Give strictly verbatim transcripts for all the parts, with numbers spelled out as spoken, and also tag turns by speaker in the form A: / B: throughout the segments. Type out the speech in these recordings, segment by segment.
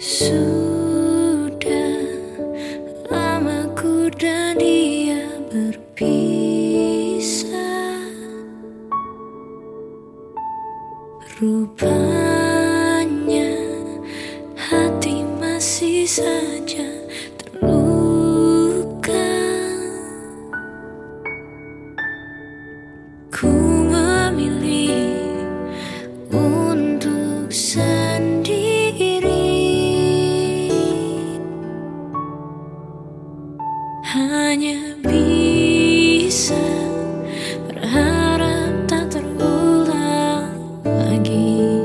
A: Sudah lama ku dan dia berpisah. Rupanya hati masih saja terluka. Ku memilih untuk sendiri, hanya bisa berharap tak terulang lagi.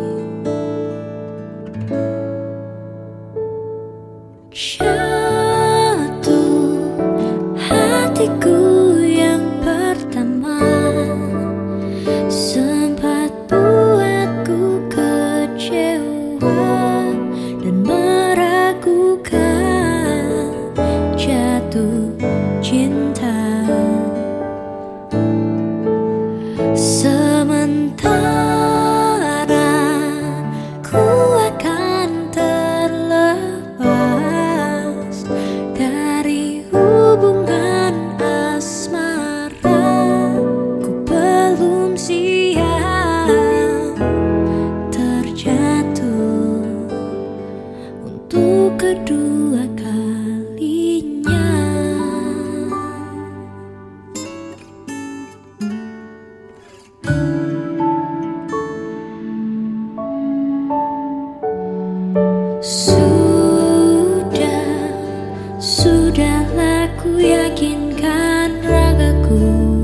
A: Jatuh hatiku yang pertama sempat buatku kecewa dan meragukan jatuh cinta. Sementara ku akan terlepas dari hubungan asmara, ku belum siap terjatuh untuk kedua kalinya. Sudah, sudahlah ku yakinkan ragaku,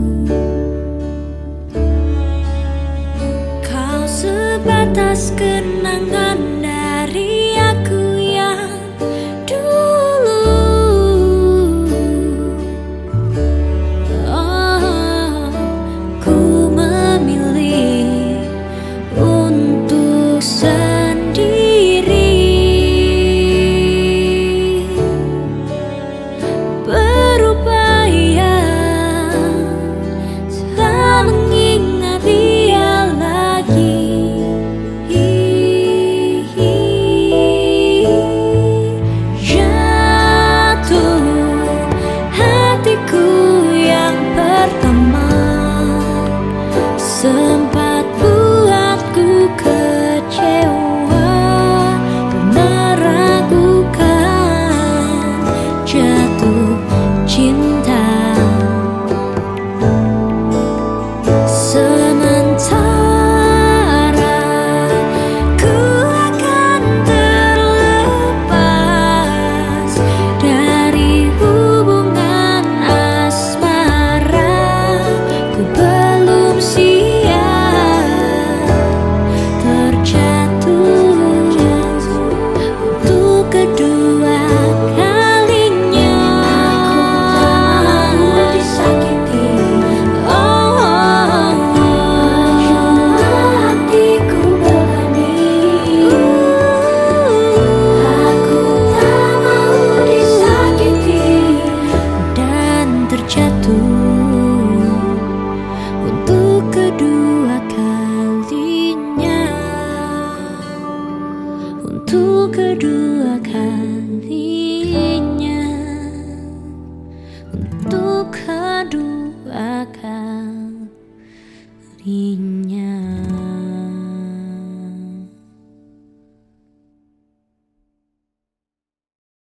A: kau sebatas kenangan dari aku yang dulu. Oh, ku memilih untuk sendiri, berupaya tak mengingat dia lagi. Jatuh hatiku yang pertama sempat buatku kecewa dan meragukan jatuh cinta. Sementara ku akan terlepas dari hubungan asmara, ku belum siap terjatuh untuk kedua kalinya. Aku tak mau disakiti, oh, oh, oh. Hatiku berani, aku tak mau disakiti dan terjatuh untuk kedua kalinya, untuk kedua kalinya, untuk kedua kalinya.